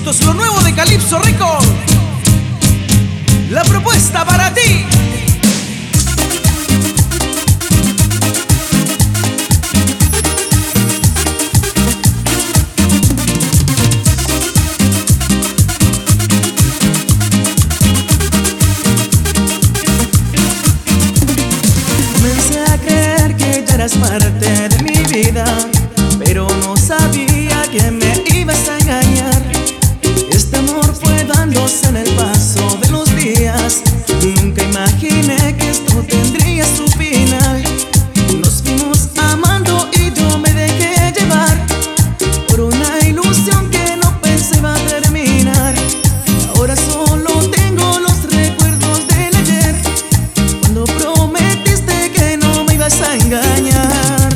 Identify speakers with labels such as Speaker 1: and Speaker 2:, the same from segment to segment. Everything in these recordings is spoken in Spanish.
Speaker 1: Esto es lo nuevo de Calypso Record. La propuesta para ti.
Speaker 2: Comencé a creer que ya eras parte de mi vida, pero no sabía que me ibas a engañar. Este amor fue dándose en el paso de los días. Nunca imaginé que esto tendría su final. Nos fuimos amando y yo me dejé llevar por una ilusión que no pensé iba a terminar. Ahora solo tengo los recuerdos del ayer, cuando prometiste que no me ibas a engañar.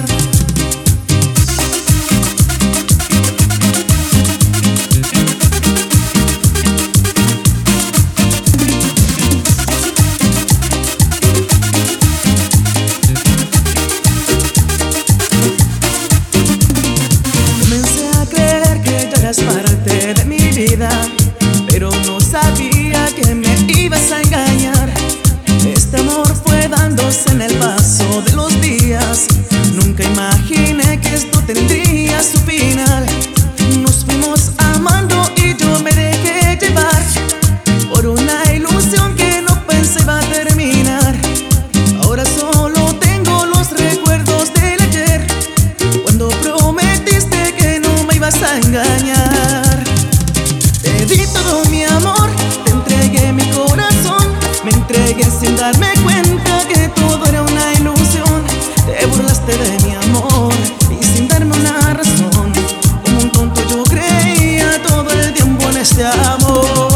Speaker 2: Parte de mi vida, pero no sabía que me ibas a engañar. Este amor fue dándose en el paso de los días. Nunca imaginé que esto tendría su final. Nos fuimos amando y yo me dejé llevar por una ilusión que no pensé iba a terminar. Ahora solo tengo los recuerdos del ayer, cuando prometiste que no me ibas a engañar. Te di todo mi amor, te entregué mi corazón. Me entregué sin darme cuenta que todo era una ilusión. Te burlaste de mi amor y sin darme una razón. Como un tonto yo creía todo el tiempo en este amor.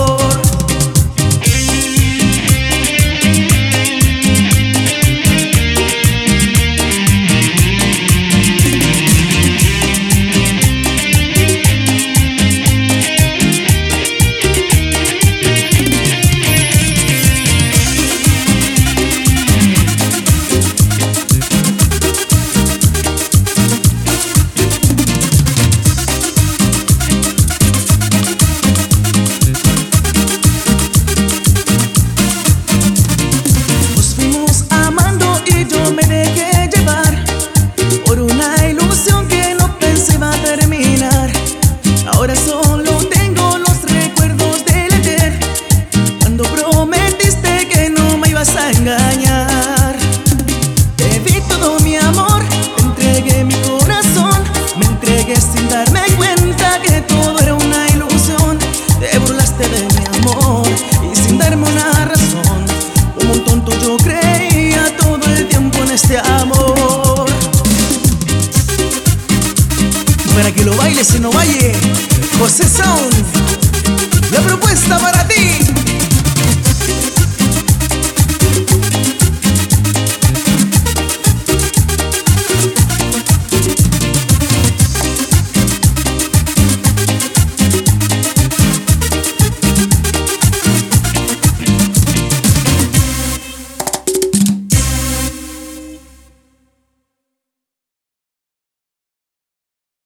Speaker 2: Ahora solo tengo los recuerdos del ayer, cuando prometiste que no me ibas a engañar. Te di todo mi amor, te entregué mi corazón. Me entregué sin darme cuenta que todo era una ilusión. Te burlaste de mi amor y sin darme una razón. Como un tonto yo creía todo el tiempo en este amor. Para que lo bailes y no baile, José Sound, la propuesta para ti.